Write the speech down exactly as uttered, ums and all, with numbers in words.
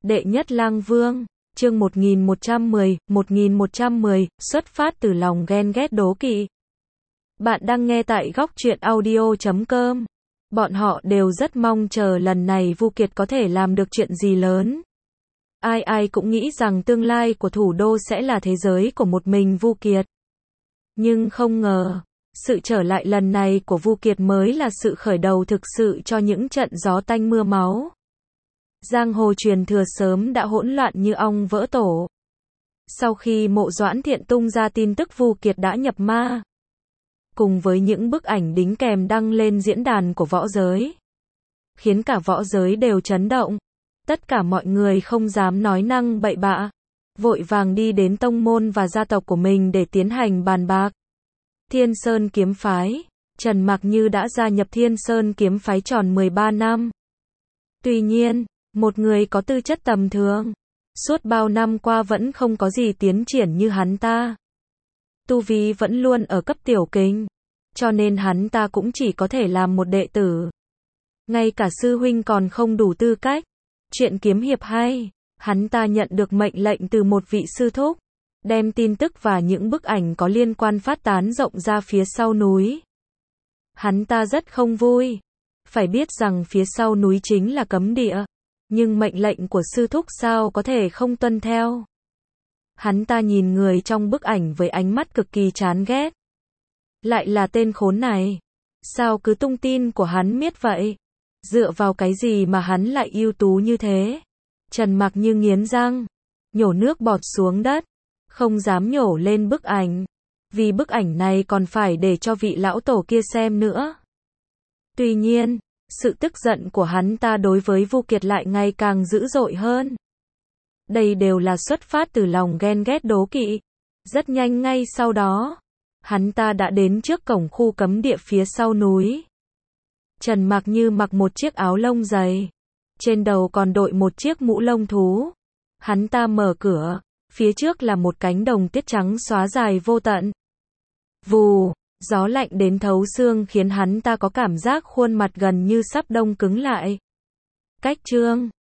Đệ nhất lang vương, chương một nghìn một trăm mười, một nghìn một trăm mười, xuất phát từ lòng ghen ghét đố kỵ. Bạn đang nghe tại góc truyện audio chấm com. Bọn họ đều rất mong chờ lần này Vu Kiệt có thể làm được chuyện gì lớn. Ai ai cũng nghĩ rằng tương lai của thủ đô sẽ là thế giới của một mình Vu Kiệt. Nhưng không ngờ, sự trở lại lần này của Vu Kiệt mới là sự khởi đầu thực sự cho những trận gió tanh mưa máu. Giang hồ truyền thừa sớm đã hỗn loạn như ong vỡ tổ. Sau khi Mộ Doãn Thiện tung ra tin tức Vu Kiệt đã nhập ma, cùng với những bức ảnh đính kèm đăng lên diễn đàn của võ giới, khiến cả võ giới đều chấn động. Tất cả mọi người không dám nói năng bậy bạ, vội vàng đi đến tông môn và gia tộc của mình để tiến hành bàn bạc. Thiên Sơn kiếm phái, Trần Mạc Như đã gia nhập Thiên Sơn kiếm phái tròn mười ba năm. Tuy nhiên, một người có tư chất tầm thường, suốt bao năm qua vẫn không có gì tiến triển như hắn ta. Tu vi vẫn luôn ở cấp tiểu kinh, cho nên hắn ta cũng chỉ có thể làm một đệ tử. Ngay cả sư huynh còn không đủ tư cách. Chuyện kiếm hiệp hay, hắn ta nhận được mệnh lệnh từ một vị sư thúc, đem tin tức và những bức ảnh có liên quan phát tán rộng ra phía sau núi. Hắn ta rất không vui. Phải biết rằng phía sau núi chính là cấm địa, nhưng mệnh lệnh của sư thúc sao có thể không tuân theo. Hắn ta nhìn người trong bức ảnh với ánh mắt cực kỳ chán ghét. Lại là tên khốn này. Sao cứ tung tin của hắn miết vậy? Dựa vào cái gì mà hắn lại ưu tú như thế? Trần Mạc Như nghiến răng, nhổ nước bọt xuống đất, không dám nhổ lên bức ảnh, vì bức ảnh này còn phải để cho vị lão tổ kia xem nữa. Tuy nhiên, sự tức giận của hắn ta đối với Vu Kiệt lại ngày càng dữ dội hơn. Đây đều là xuất phát từ lòng ghen ghét đố kỵ. Rất nhanh ngay sau đó, hắn ta đã đến trước cổng khu cấm địa phía sau núi. Trần Mạc Như mặc một chiếc áo lông dày, trên đầu còn đội một chiếc mũ lông thú. Hắn ta mở cửa, phía trước là một cánh đồng tuyết trắng xóa dài vô tận. Vù, gió lạnh đến thấu xương khiến hắn ta có cảm giác khuôn mặt gần như sắp đông cứng lại. Cách chương